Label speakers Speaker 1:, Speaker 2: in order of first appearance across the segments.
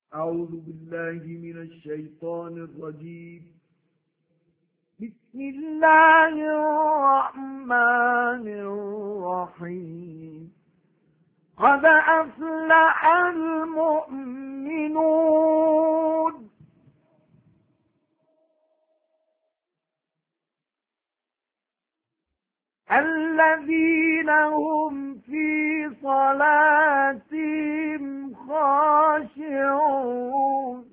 Speaker 1: أعوذ بالله من الشيطان الرجيم. بسم الله الرحمن الرحيم. قد أفلح المؤمنون الذين هم في صلاتهم خاشعون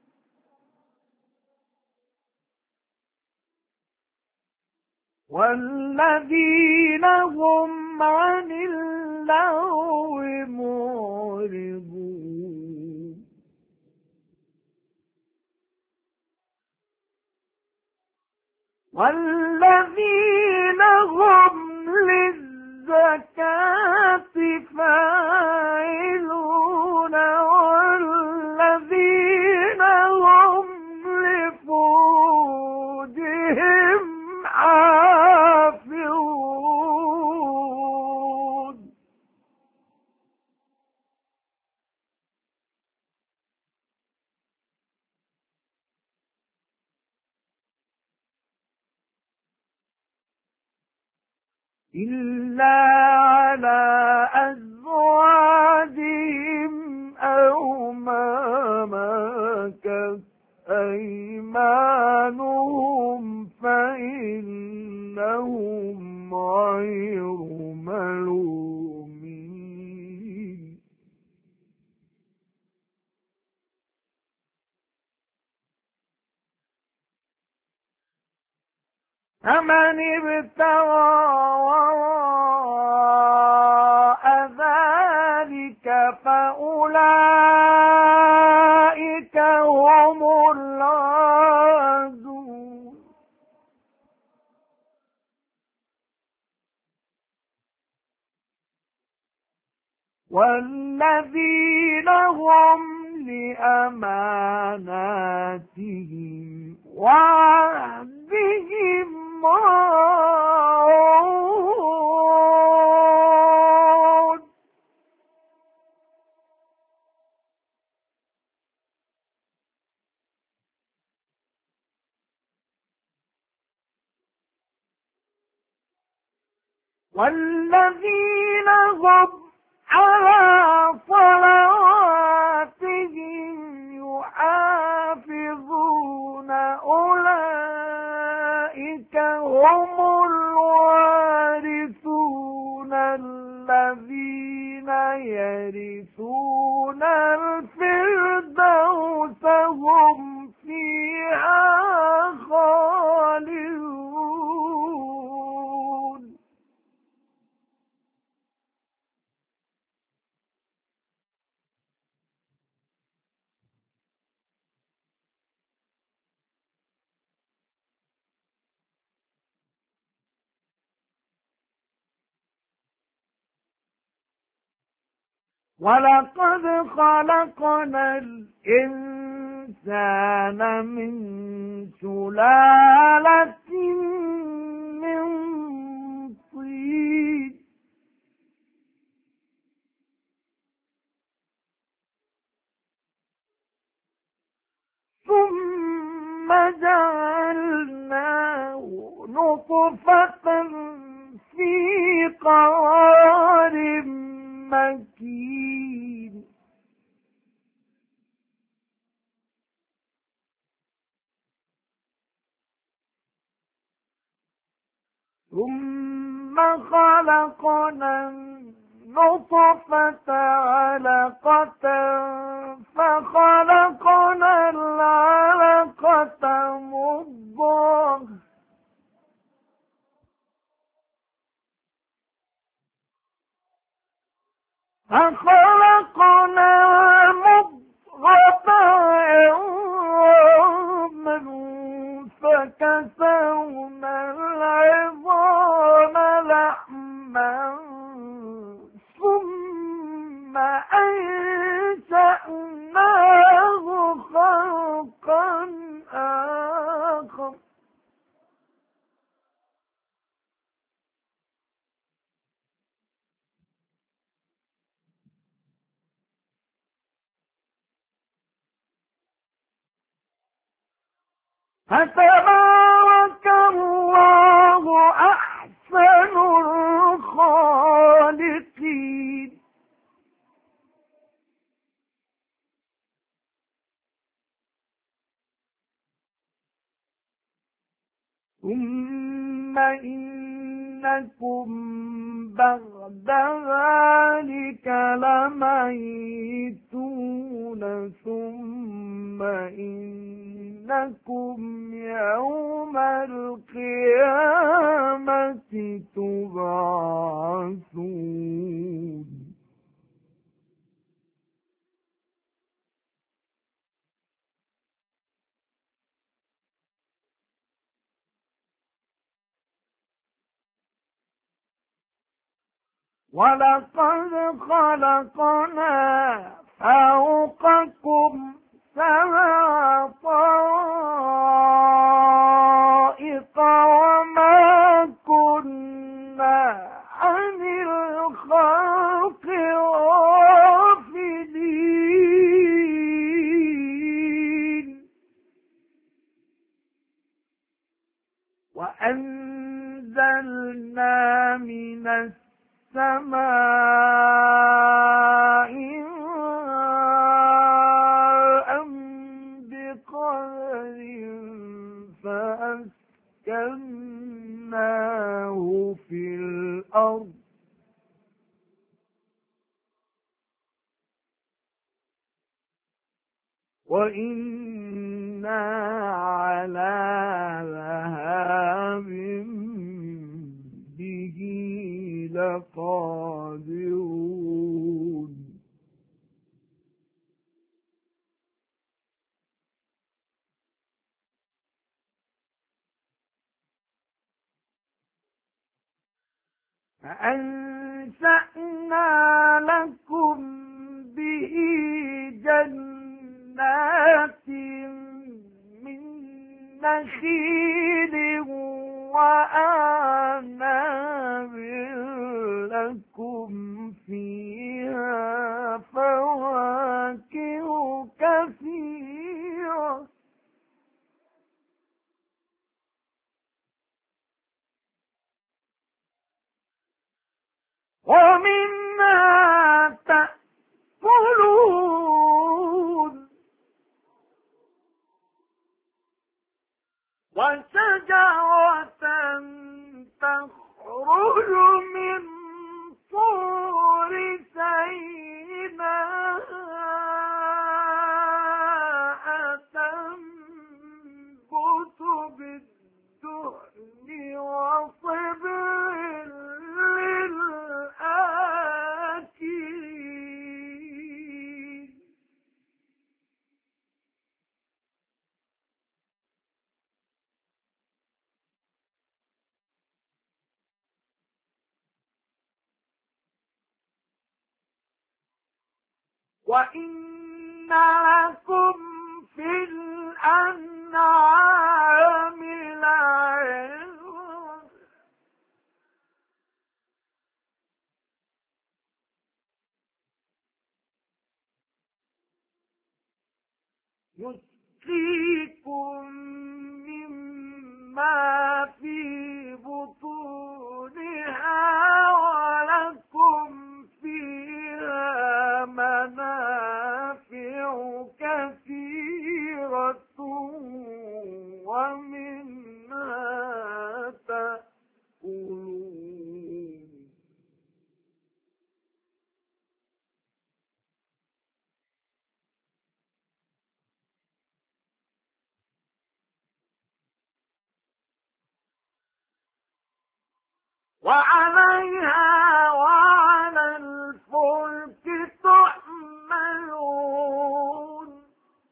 Speaker 1: والذين هم عن اللغو معرضون والذين هم للزكاة فاعلون والذين هم لفروجهم حافظون إلا على أزواجهم أو ما ملكت أيمانهم فإنهم غير ملومين فمن ابتغى وراء ذلك فأولئك هم العادون والذين هم لأماناتهم وعهدهم راعون والذين هم على صلواتهم يحافظون أولئك هم الوارثون الذين يرثون الفردوس هم فيها خالدون ولقد خلقنا الإنسان من سلالة من طين ثم جعلناه نطفة في قرار مكين ثم خلقنا النطفة علقة فخلقنا العلقة مضغة فخلقنا المضغة عظاما فكسونا العظام لحما ثم أنشأناه خلقا آخر فتبارك الله أحسن الخالقين. ثم إنكم بعد ذلك لميتون ثم إنكم يوم القيامة تبعثون. ولقد خلقنا فوقكم سبع طرائق وما كنا عن الخلق غافلين. وأنزلنا من السماء ماء بقدر فأسكناه في الأرض وإنا على ذهاب به لقادرون. فأنشأنا لكم به جنات من نخيل وأعناب لكم فيها فواكه كثيرة ومنها تأكلون وشجرة تخرج من طور سيناء تنبت بالدهن وصبغ للآكلين. وإن لكم في الأنعام لعبرة يسقيكم مما في بطونها ولكم فيها منافع كثيرة ومنها تأكلون. وعليها وعلى الفلك تحملون.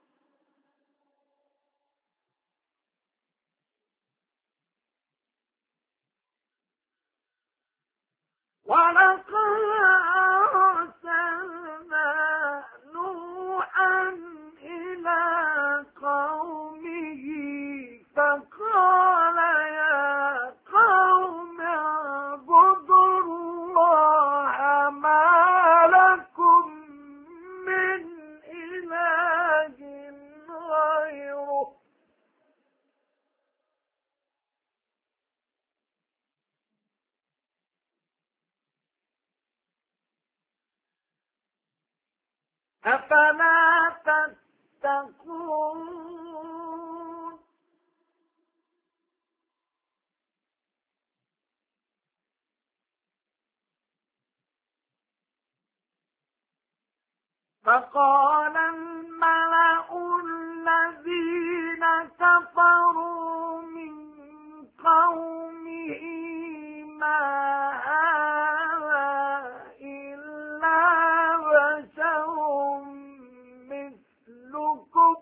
Speaker 1: ولقد أرسلنا نوحا إلى قومه فقال يا قوم اعبدوا أفلا تتقون فقال الملأ الذين كفروا من قومه ما هذا إلا بشر مثلكم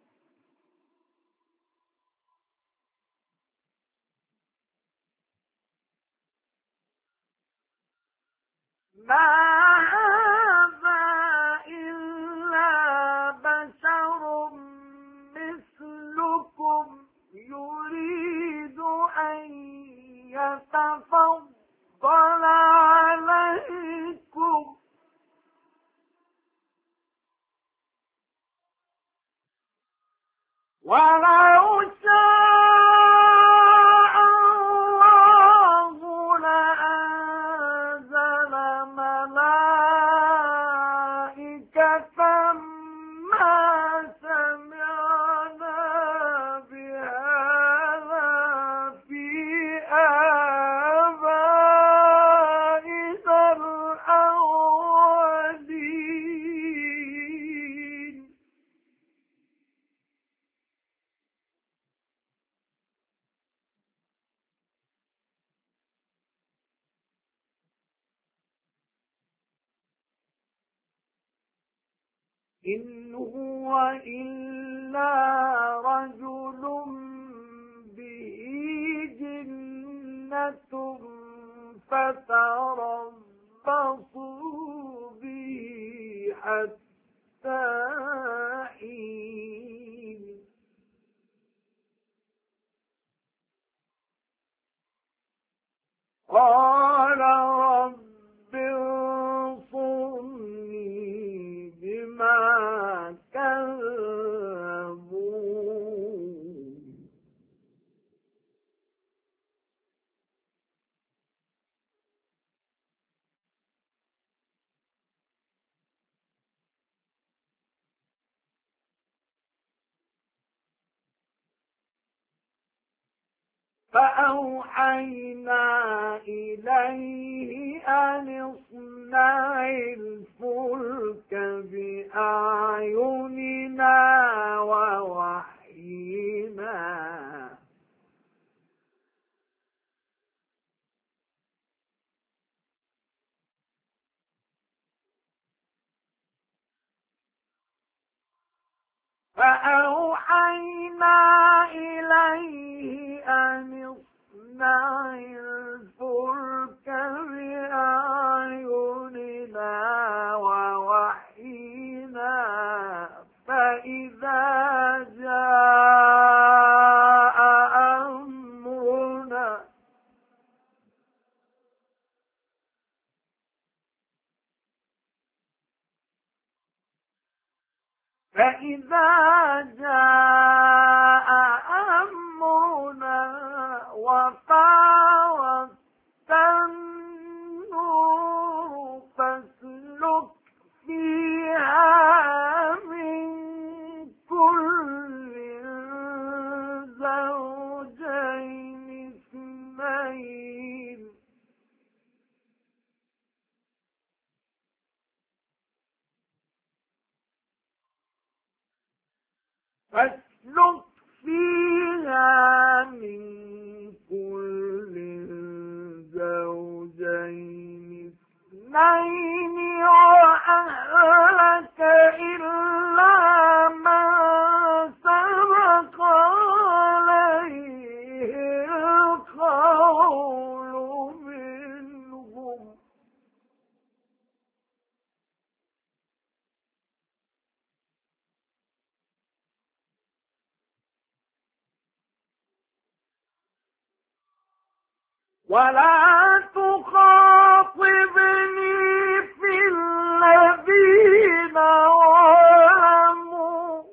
Speaker 1: ما هذا إلا بشر مثلكم يريد أن يتفضل عليكم ولو شاء الله لأنزل ملائكة ما سمعنا بهذا في آبائنا الأولين إن هو إلا رجل به جنة فتربصوا به حتى حين قال رب انصرني بما كذبون فأوحينا إليه أن اصنع الفلك بأعيننا ووحينا فأوحينا إليه أن اصنع الفلك بأعيننا ووحينا فإذا جاء أمرنا وفارت النور فاسلك فيها من كل زوجين اثنين فاسلك فيها من كل زوجين اثنين وأهلك إلا من سبق عليه القول منهم ولا تخاطبني في الذين ظلموا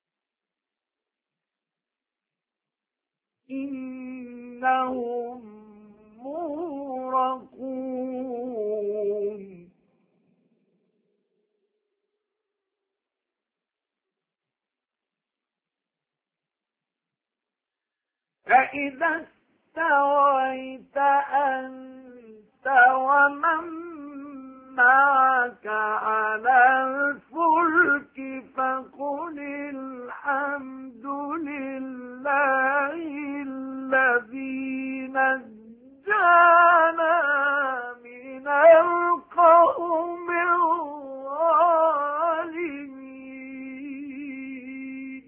Speaker 1: إنهم فإذا استويت أنت ومن معك على الفلك فقل الحمد لله الذي نجانا من القوم الظالمين.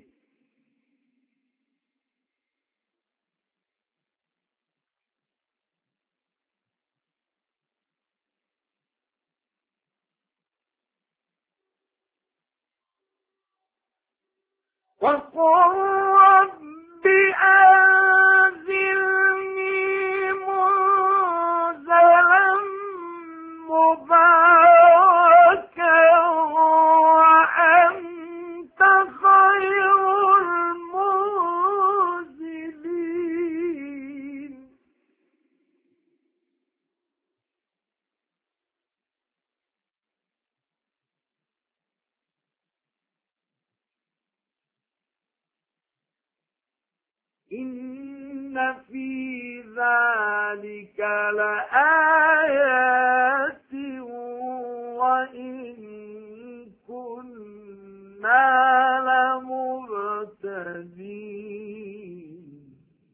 Speaker 1: وقل رب أنزلني منزلا مباركا وأنت خير المنزلين. إن في ذلك لآيات وإن كنا لمبتلين.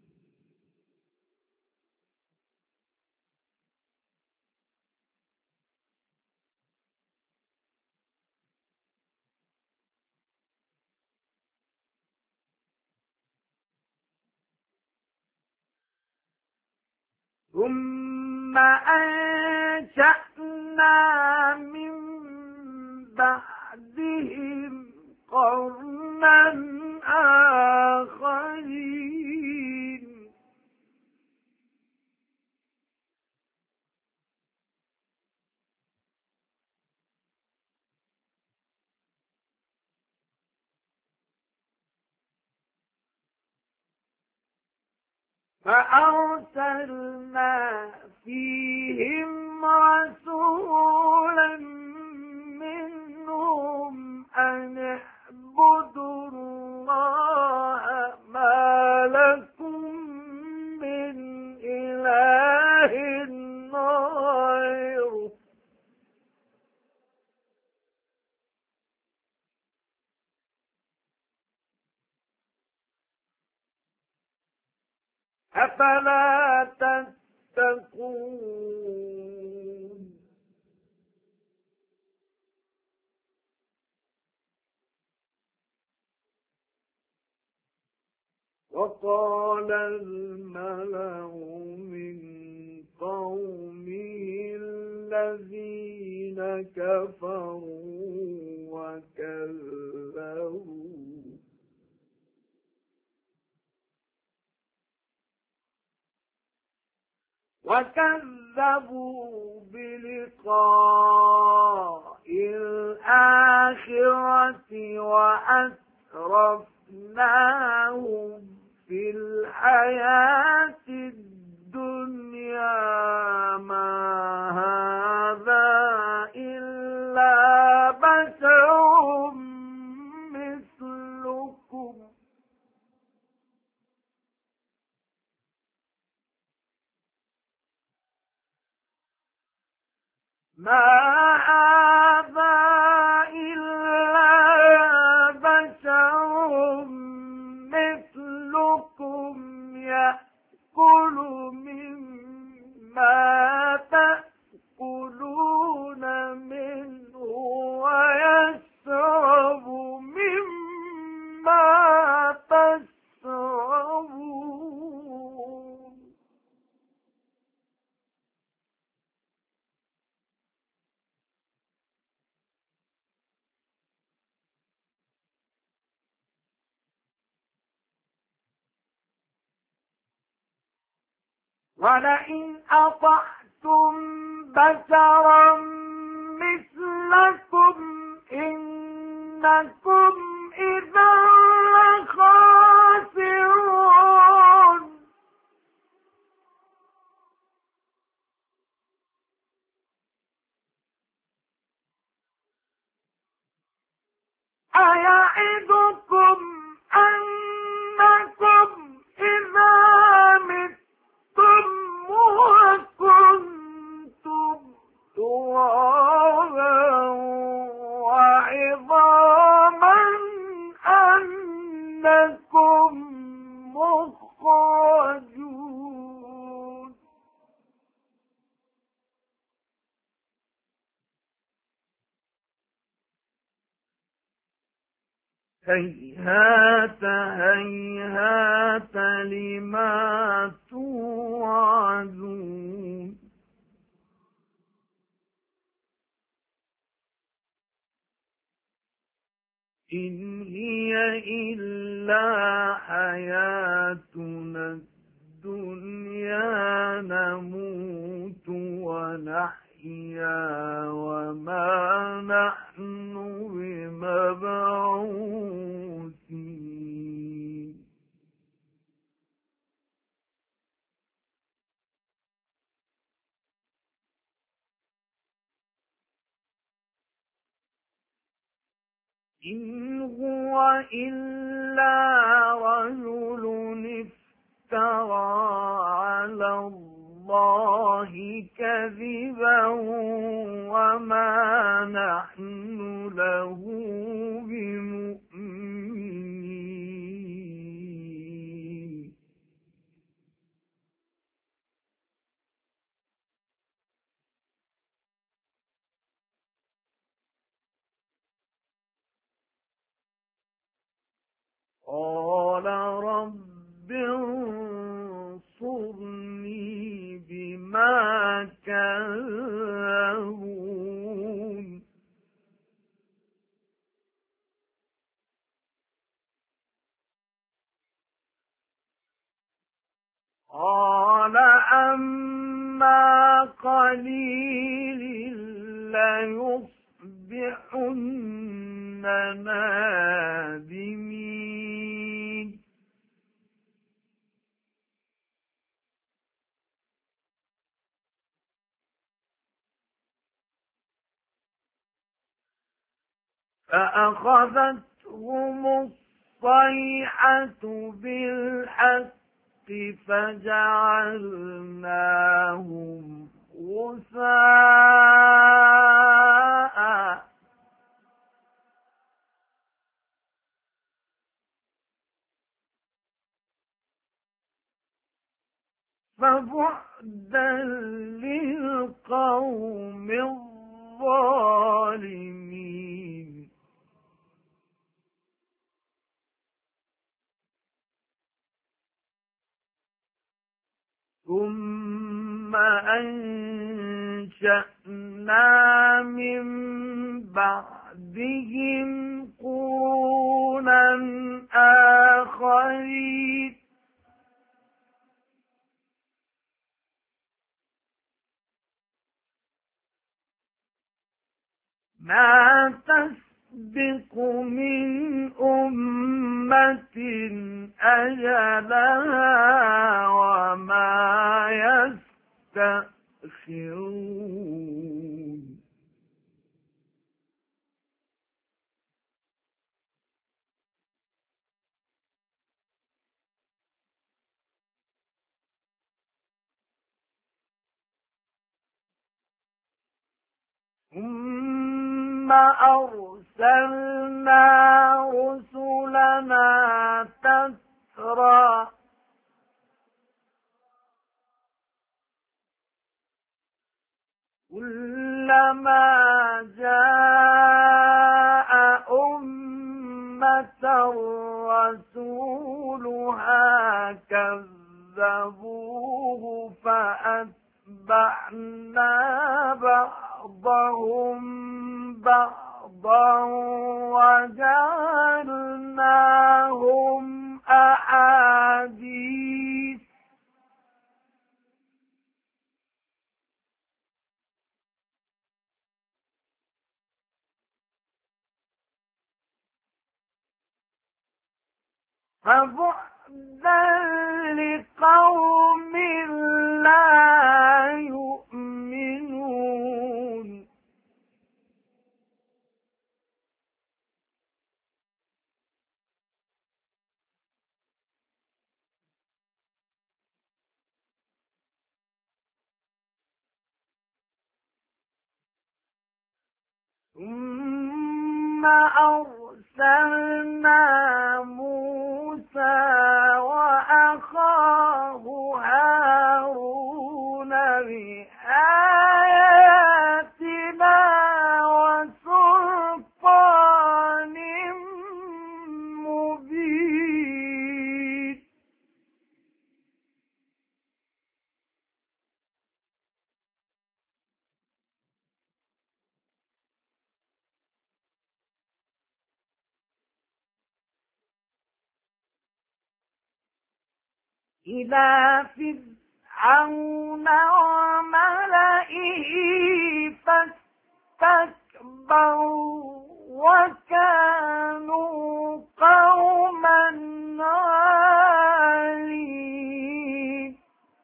Speaker 1: ثم أنشأنا من بعدهم قرنا آخرين. فأرسلنا فيهم رسولا منهم أن اعبدوا الله ما لكم من إله غيره أفلا تتقون. وقال الملأ من قومه الذين كفروا وكذبوا بلقاء الآخرة وأترفناهم في الحياة الدنيا ما هذا إلا بشر مثلكم ما هذا إلا بشر مثلكم يأكل مما تأكلون منه ويشرب مما تشربون. ولئن أطعتم بشرا مثلكم إنكم إذا لخاسرون. أيعدكم أنكم إذا هيهات هيهات لما توعدون إن هي إلا حياتنا الدنيا نموت ونحيا وما نحن بمبعوثين إن هو إلا رجل افترى على الله كذبا وما نحن له بمؤمنين قال رب انصرني بما كذبون قال أما قليل ليصبحن نادمين فأخذتهم الصيحة بالحق فجعلناهم غثاء فبعدا للقوم الظالمين ثم أنشأنا من بعدهم قرونا آخرين ما تسبق من أمة أجلها وما يستأخرون ثم أرسلنا رسلنا تترى كلما جاء أمة رسولها كذبوه فأتبعنا بعضهم بعضا وجعلناهم أحاديث فبعدا لقوم لا يؤمنون ثم أرسلنا موسى وأخاه هارون بآياتنا وسلطان إلى فرعون وملئه فاستكبروا وكانوا قوما عالين.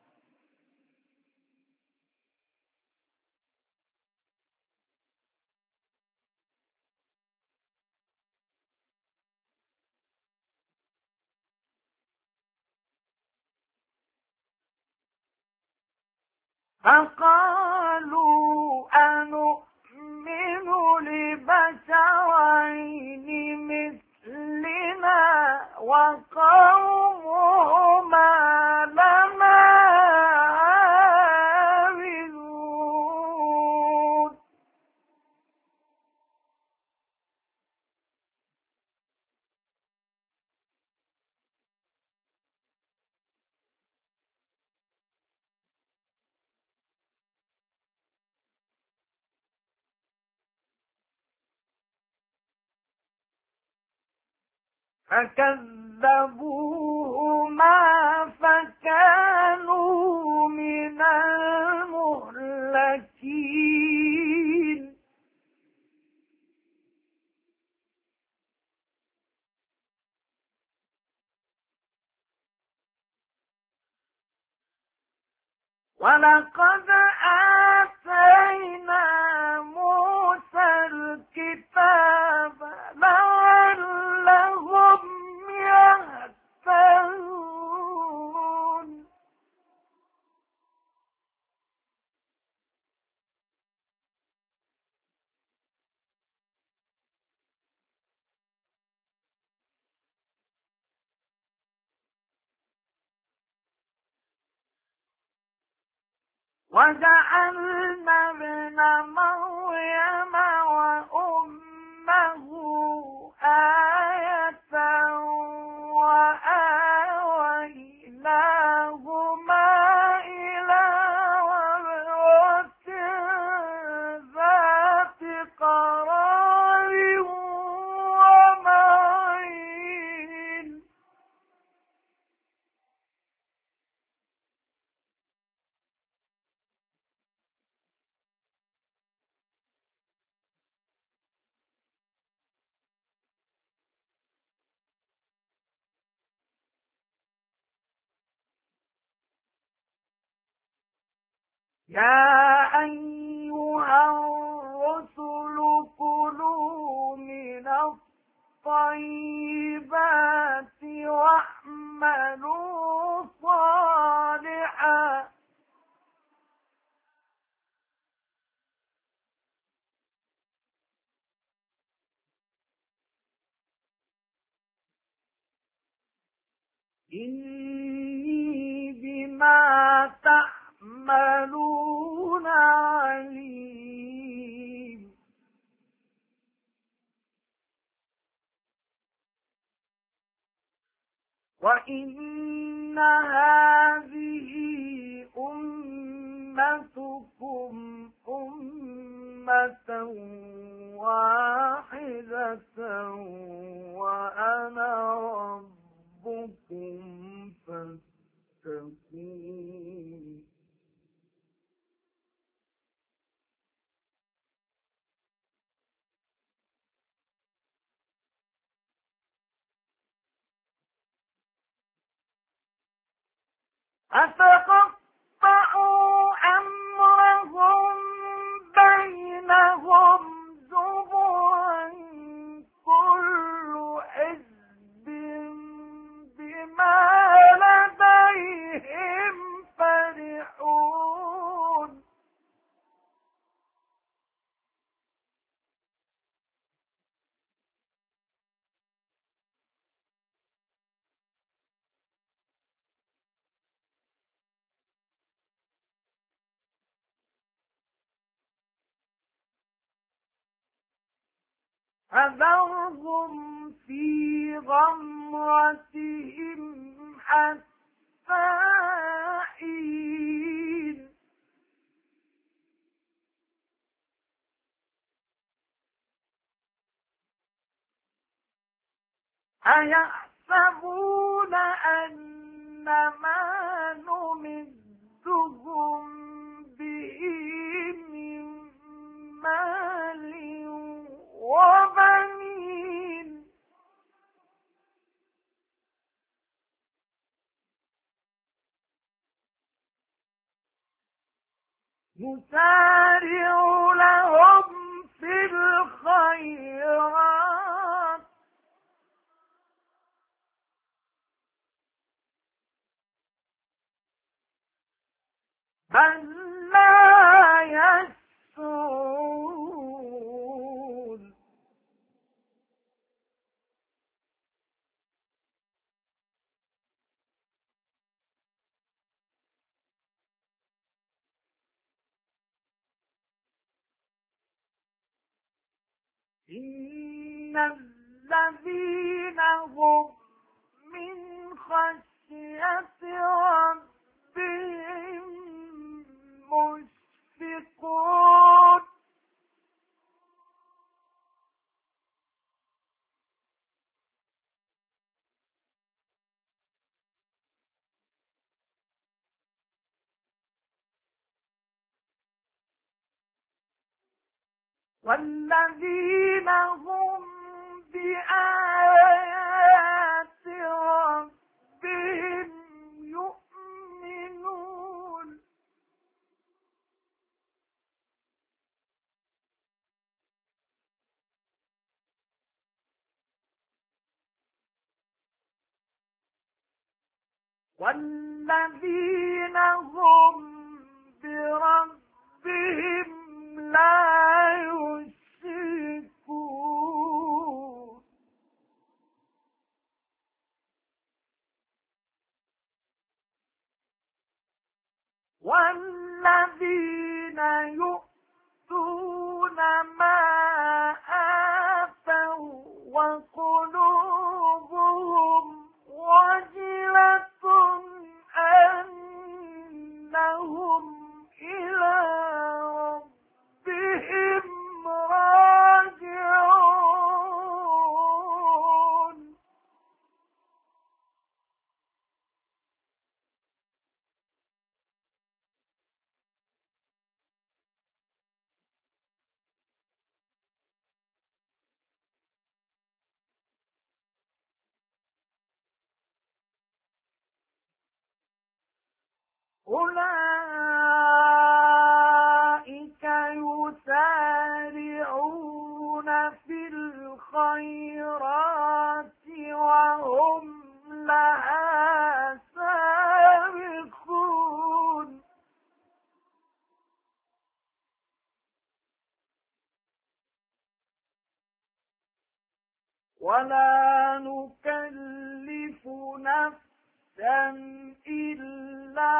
Speaker 1: فقالوا أنؤمن لبشرين مثلنا وقومهما لنا عابدون. فكذبوهما فكانوا من المهلكين. ولقد آتينا موسى الكتاب لعلهم يهتدون. وجعلنا ابن مريم وأمه آية وآويناهما إلى ربوة ذات قرار ومعين. يا أيها الرسل كلوا من الطيبات واعملوا صالحا إني بما تعملون عليم. وإن هذه أمتكم أمة واحدة وأنا ربكم فاتقون. أتقطعوا أمرهم بينهم زبرا كل حزب بما لديهم فرحون. فذرهم في غمرتهم حتى حين. أيحسبون أن ما نسارع لهم في الخيرات بل لا يشعرون إن الذين هم من خشية ربهم مشفقون والذين هم بآيات ربهم يؤمنون والذين هم بربهم لا يشركون والذين يؤتون ما آتوا وقلوبهم وجلة أنهم إلى ربهم راجعون أولئك يسارعون في الخيرات وهم لها سابقون ولا نكلف نفسا إلا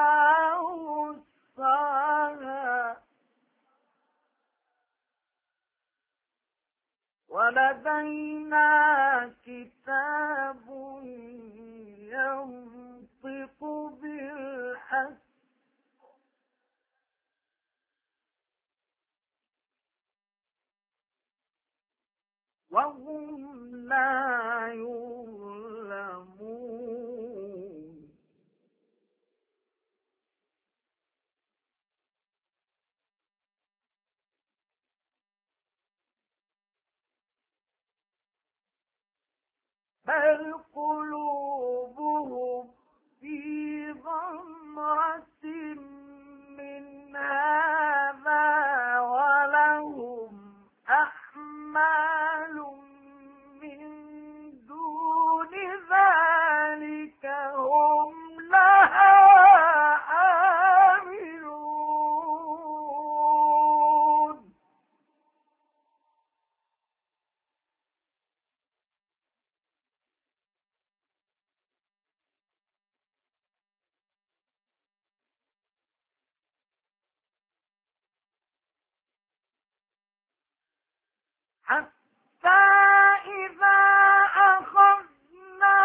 Speaker 1: وسعها ولدينا كتاب ينطق بالحق وهم لا يظلمون بل قلوبهم في غمرة من هذا ولهم أعمال من دون ذلك هم لها عاملون حتى إذا أخذنا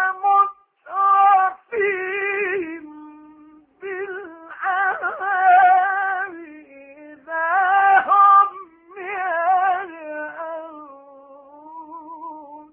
Speaker 1: مترفيهم بالعذاب إذا هم يجأرون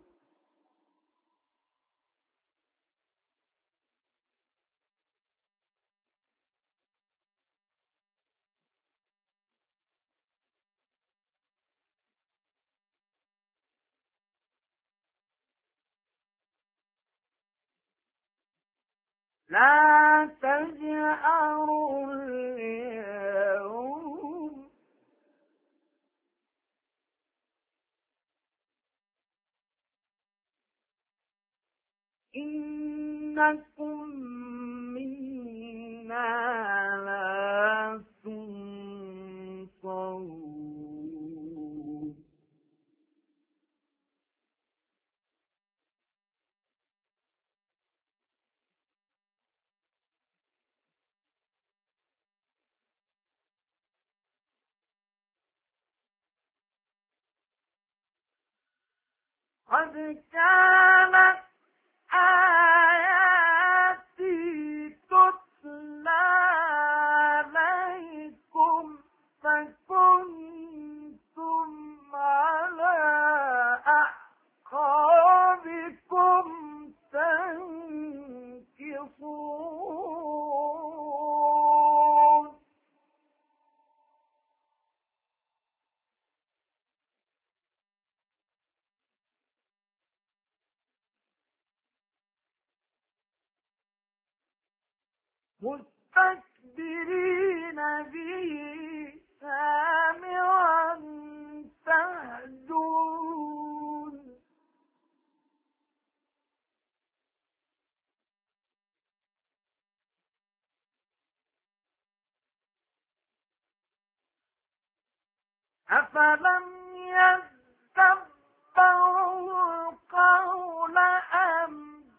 Speaker 1: لا تجأروا اليوم إنكم منا لا تنصرون قد كانت آياتي تتلى عليكم فكنتم على أعقابكم تنكصون مستكبرين به سامعا تهجرون أفلم يدبروا القول أم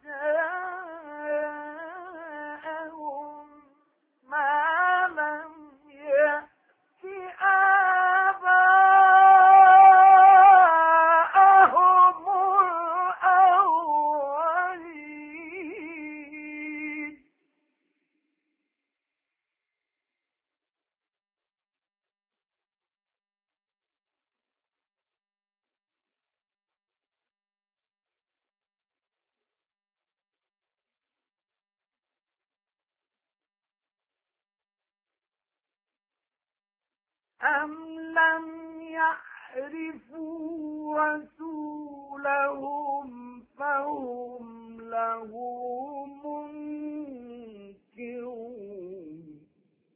Speaker 1: جاءهم ما لم يأت آباءهم الأولين أم لم يعرفوا رسولهم فهم له منكرون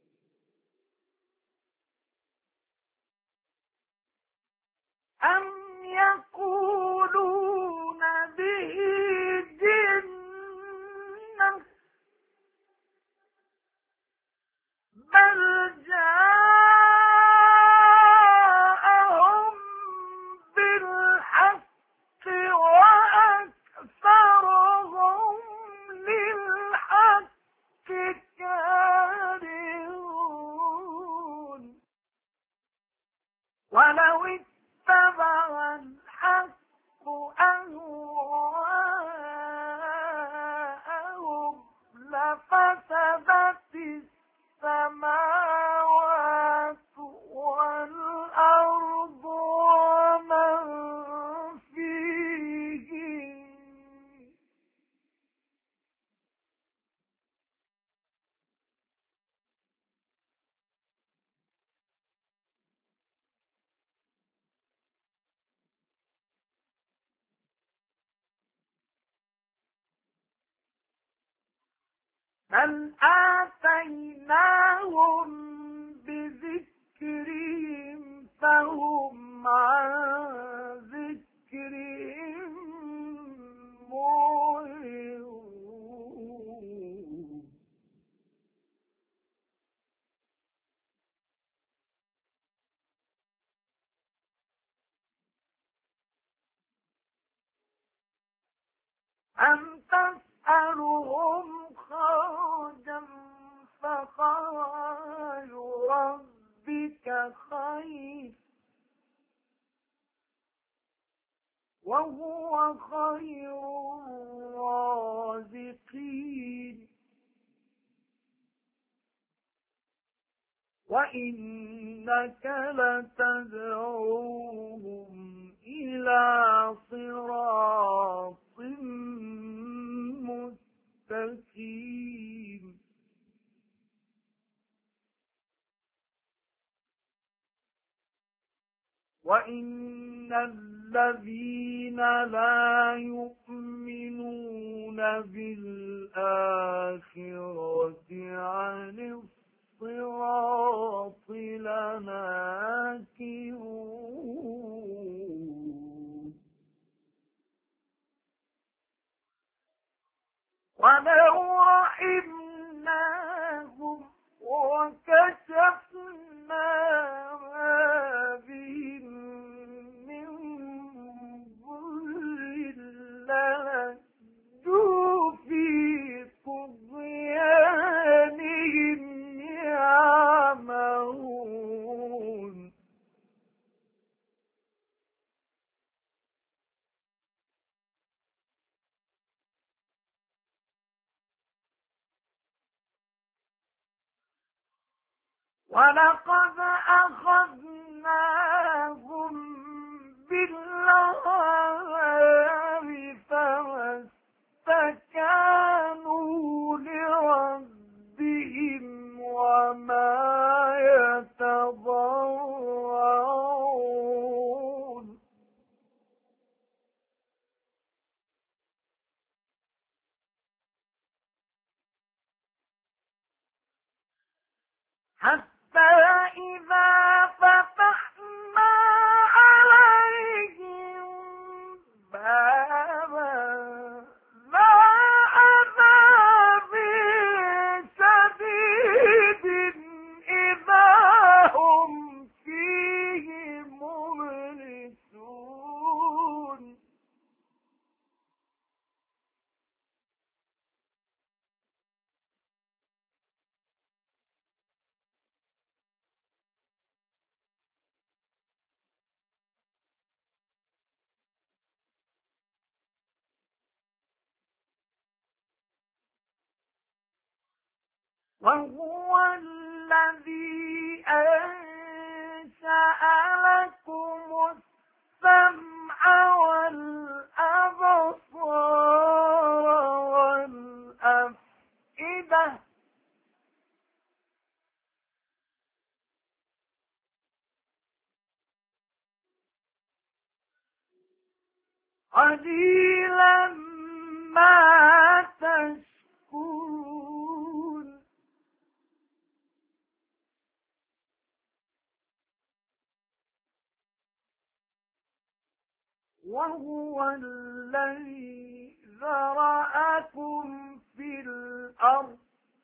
Speaker 1: أم يقولون به جنة بل جاءهم بالحق وأكثرهم للحق كارهون ولو اتبع الحق أهواءهم لفسدت السماوات والأرض ومن فيهن بل آتيناهم بذكرهم فهم عن ذكرهم معرضون أم تسألهم خرجا فخرج ربك خير وهو خير الرازقين وإنك لتدعوهم إلى صراط مستقيم وإن الذين لا يؤمنون بالآخرة عن الصراط لناكبون ولو رحمناهم وكشفنا ما بهم من ضر للجوا في طغيانهم يعمهون ولقد أخذناهم بالعذاب فما استكانوا لربهم وما يتضرعون حتى إذا فتحنا عليهم بابا ذا عذاب شديد إذا هم فيه مبلسون وهو الذي أنشأ لكم السمع والأبصار والأفئدة قليلا ما تشكرون وهو الذي ذرأكم في الأرض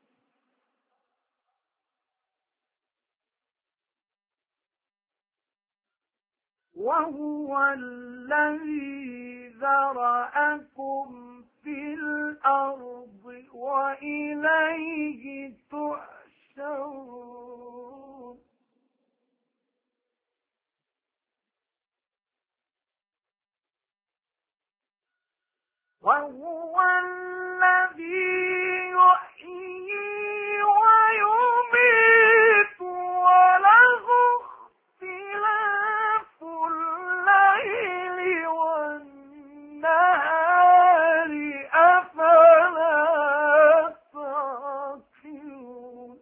Speaker 1: وهو الذي ذرأكم في الأرض وإليه تحشرون وهو الذي يحيي ويميت وله اختلاف الليل والنهار أفلا تعقلون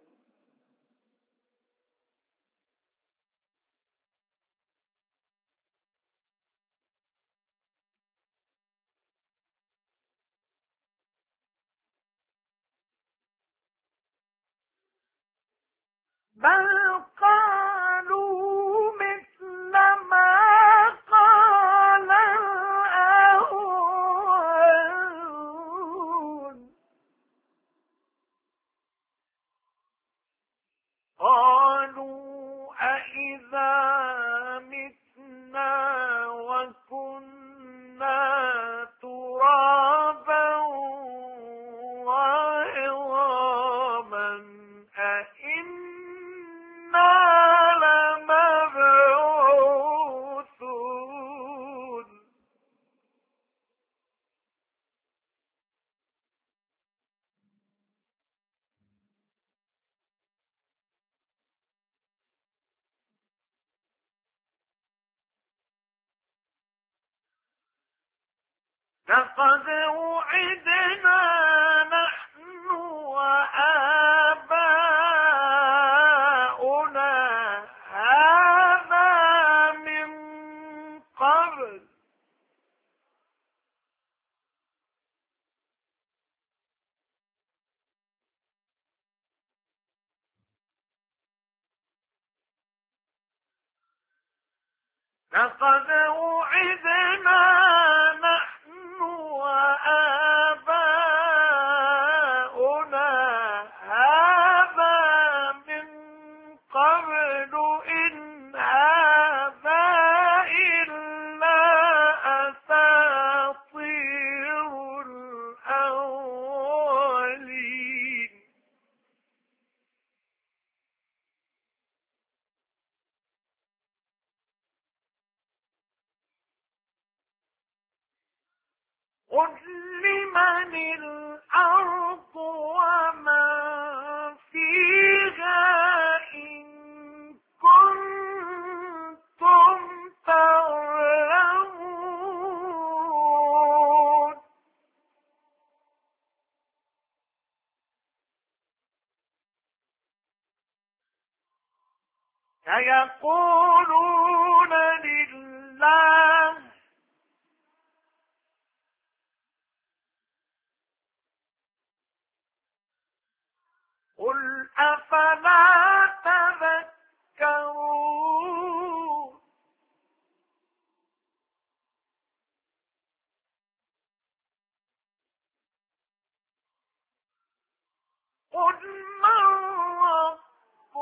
Speaker 1: بل قالوا مثل ما قال الأولون قالوا أإذا متنا وكنا ترابا وعظاما أإنا لمبعوثون لقد وعدنا نحن وآباؤنا هذا من قبل لقد وعدنا نحن وآباؤنا الأرض ومن فيها إن كنتم تعلمون سيقولون لله قل أفلا تذكرون قل من رب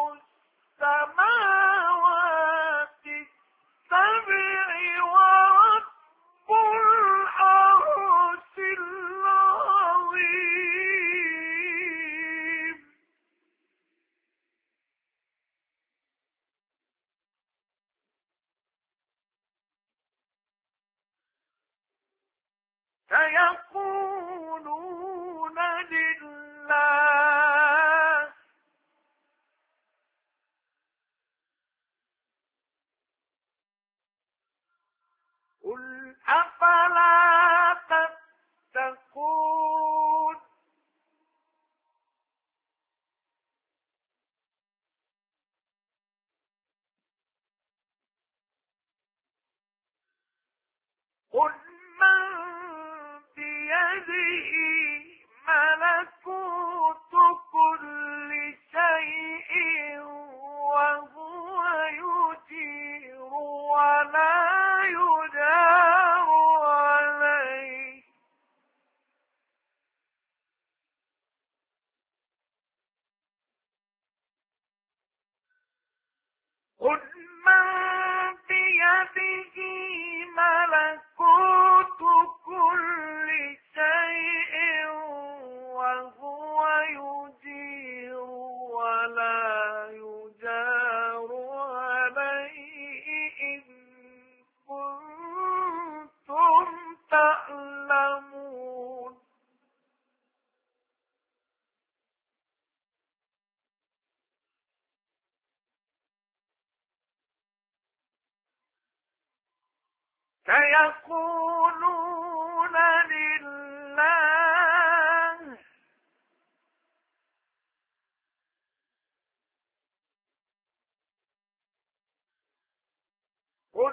Speaker 1: السماوات السبع ورب العرش العظيم سيقولون لله قل أفلا تتقون قل من بيده ملكوت كل شيء وهو يجير ولا يجار عليه قل من بيده ملكوت كل شيء وهو يجير ولا يجار عليه إن كنتم تعلمون سيقولون لله قل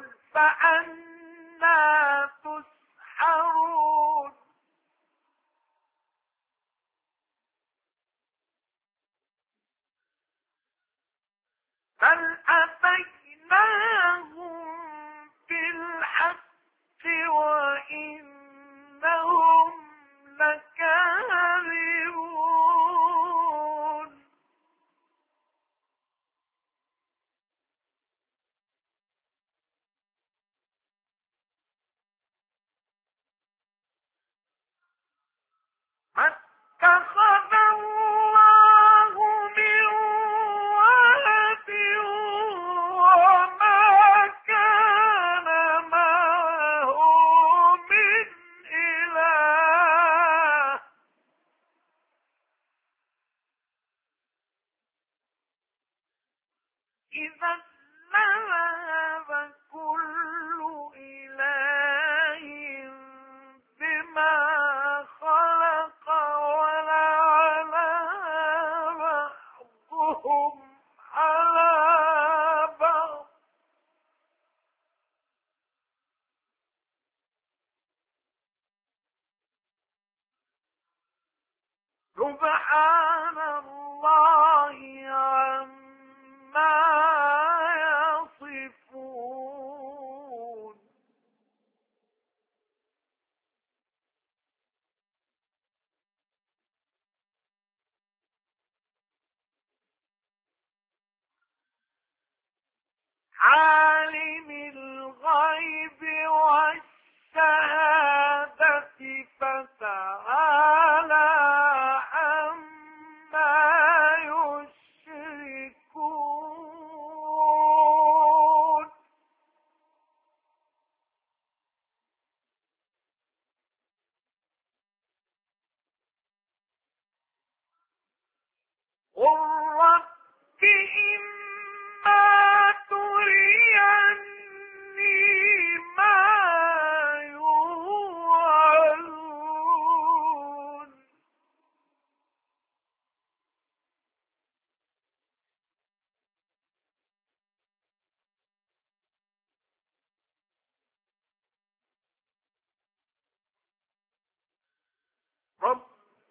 Speaker 1: فأنى تسحرون بل أتيناهم بالحق وإنهم لكاذبون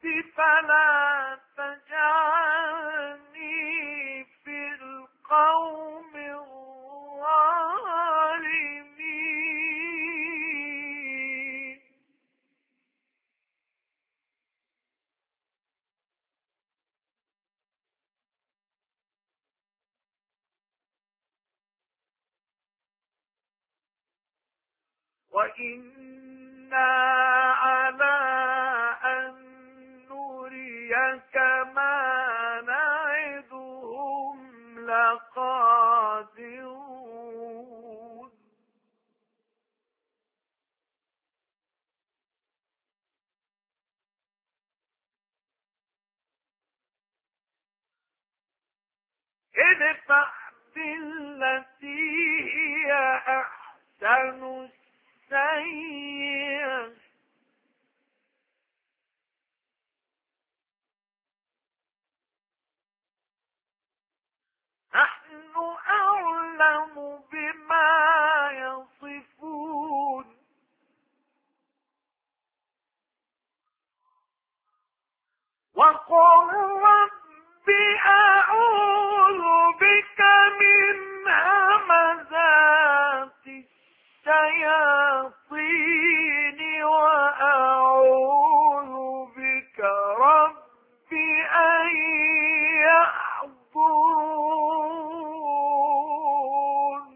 Speaker 1: فلا تجعلني في القوم الظالمين. وإنا على أن نريك ما نعدهم لقادرون. ادفع بالتي هي أحسن السيئة نحن أعلم بما يصفون. وقل رب أعوذ بك من همزات الشياطين وأعوذ بك رب أن يحضرون.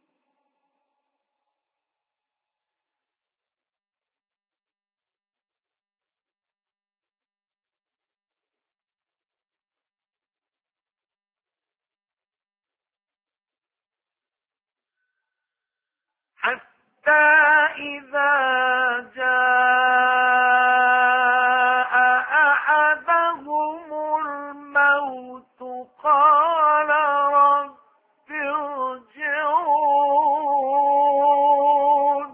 Speaker 1: حتى إذا جاء أحدهم الموت قال رب ارجعون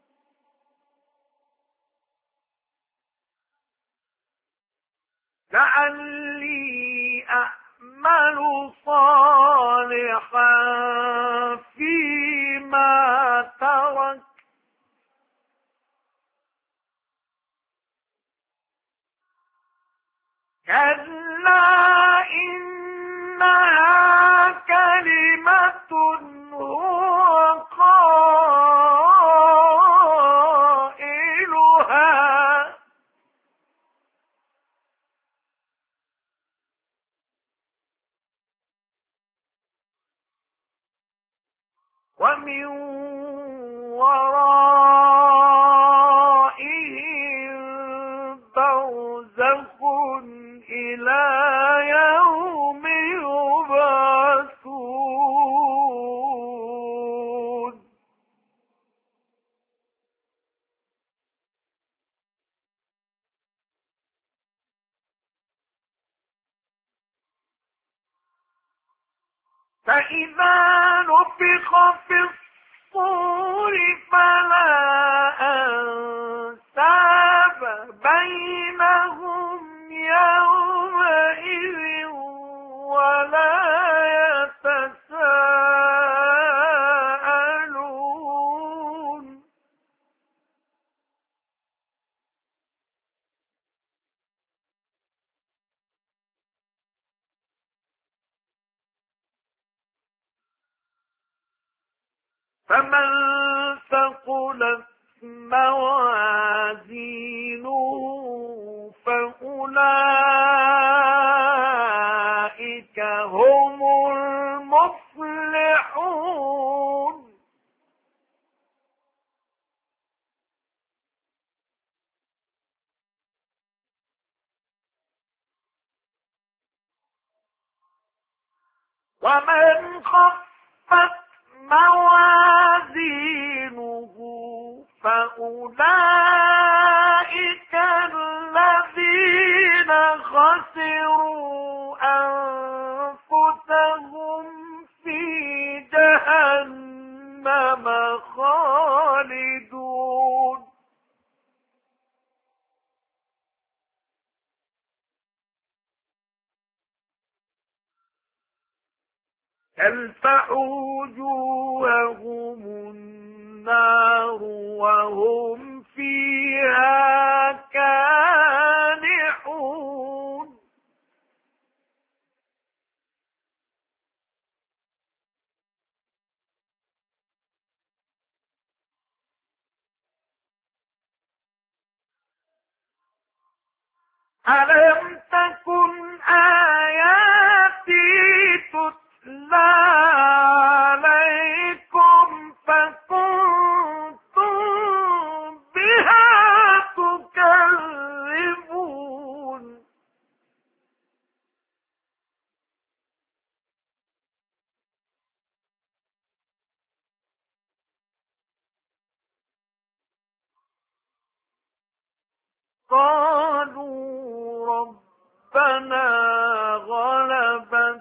Speaker 1: لعلي أعمل صالحا فيما ترك كلا إنها كلمة هو قائلها ومن ورائهم برزخ إلى يوم يبعثون. فإذا نفخ في الصور فلا أنساب بينهم يومئذ ولا يتساءلون. فمن ثقلت موازينه فأولئك هم المفلحون. ومن خفت موازينه فأولئك الذين خسروا أنفسهم في جهنم خالدون. تلفح وجوههم النار وهم فيها كالحون. ألم تكن آياتي تتلى عليكم فكنتم بها تكذبون قالوا ربنا غلبت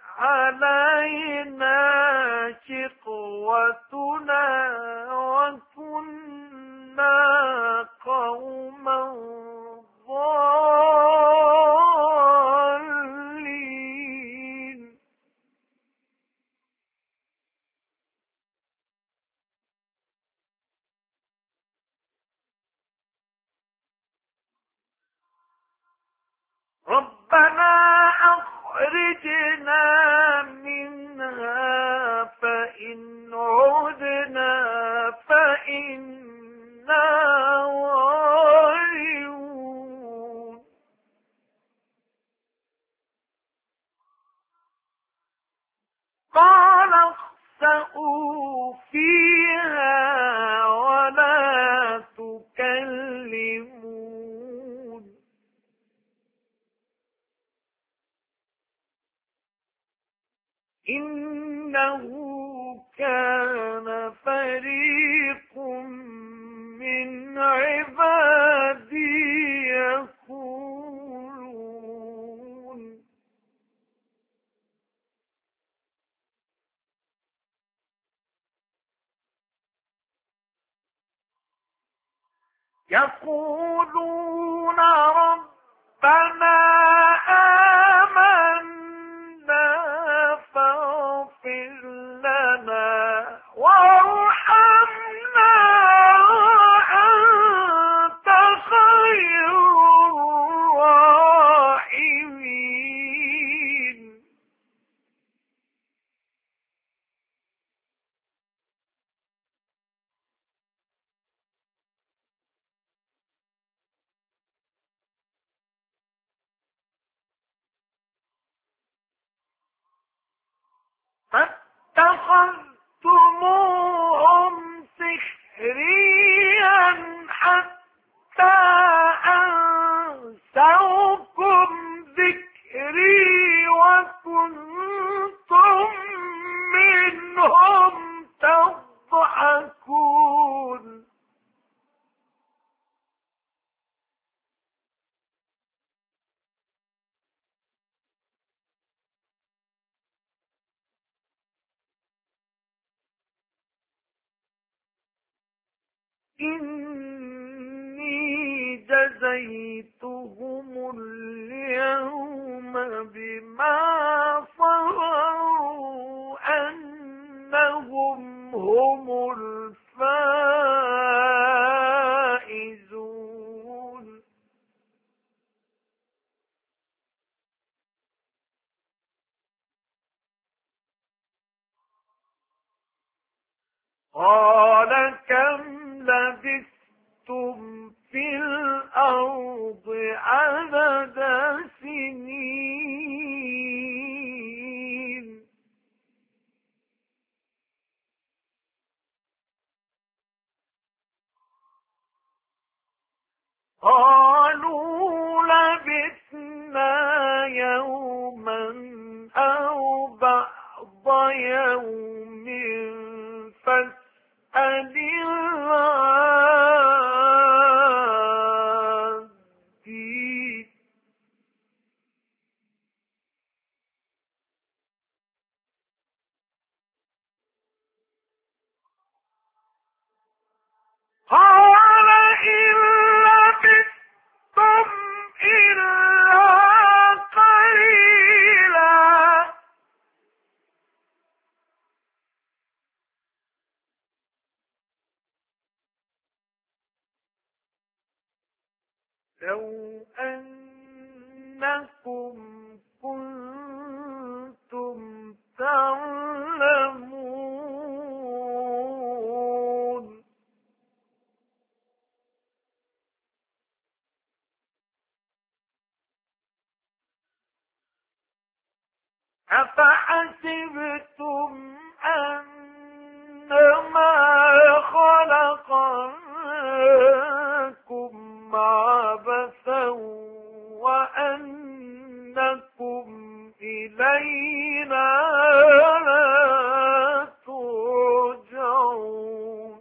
Speaker 1: علينا شقوتنا وكنا قوما ضالين ربنا أخرجنا منها فإن عدنا فإنا ظالمون قال اخسئوا فيها ولا تكلمون إنه كان فريق من عبادي يقولون ربنا آمنا فاغفر لنا وارحمنا وأنت خير الراحمين فاتخذتموهم سخريا حتى أنسوكم ذكري وكنتم منهم تضحكون إني جزيتهم اليوم بما صبروا أنهم هم الفائزون قال كم لبثتم في الأرض عدد سنين قالوا لبثنا يوما أو بعض يوم فاسأل العادين قال إن لبثتم إلا قليلا لو أنكم كنتم تعلمون أفحسبتم أنما خلقناكم عبثا وأنكم إلينا لا ترجعون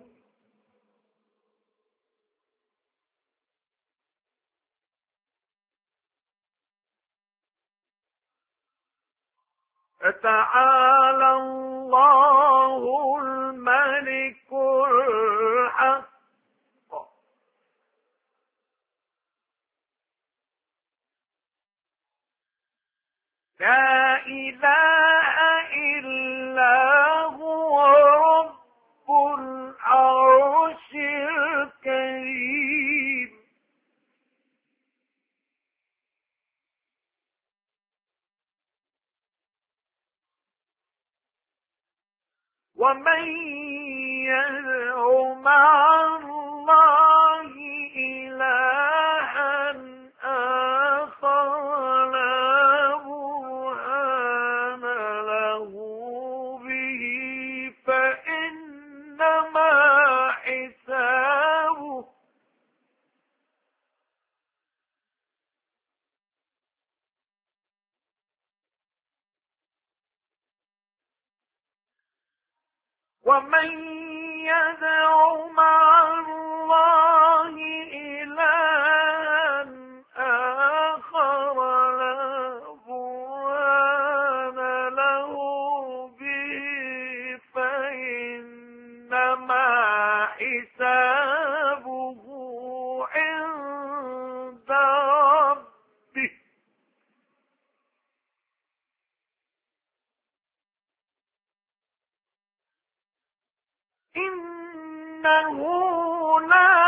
Speaker 1: فتعالى الله الملك الحق لا إله إلا هو رب العرش الكريم ومن يدع مع الله إلها آخر لا برهان له به فإنما حسابه ومن يدع مع الله إلها آخر لا برهان له به فإنما حسابه عند ربه إنه لا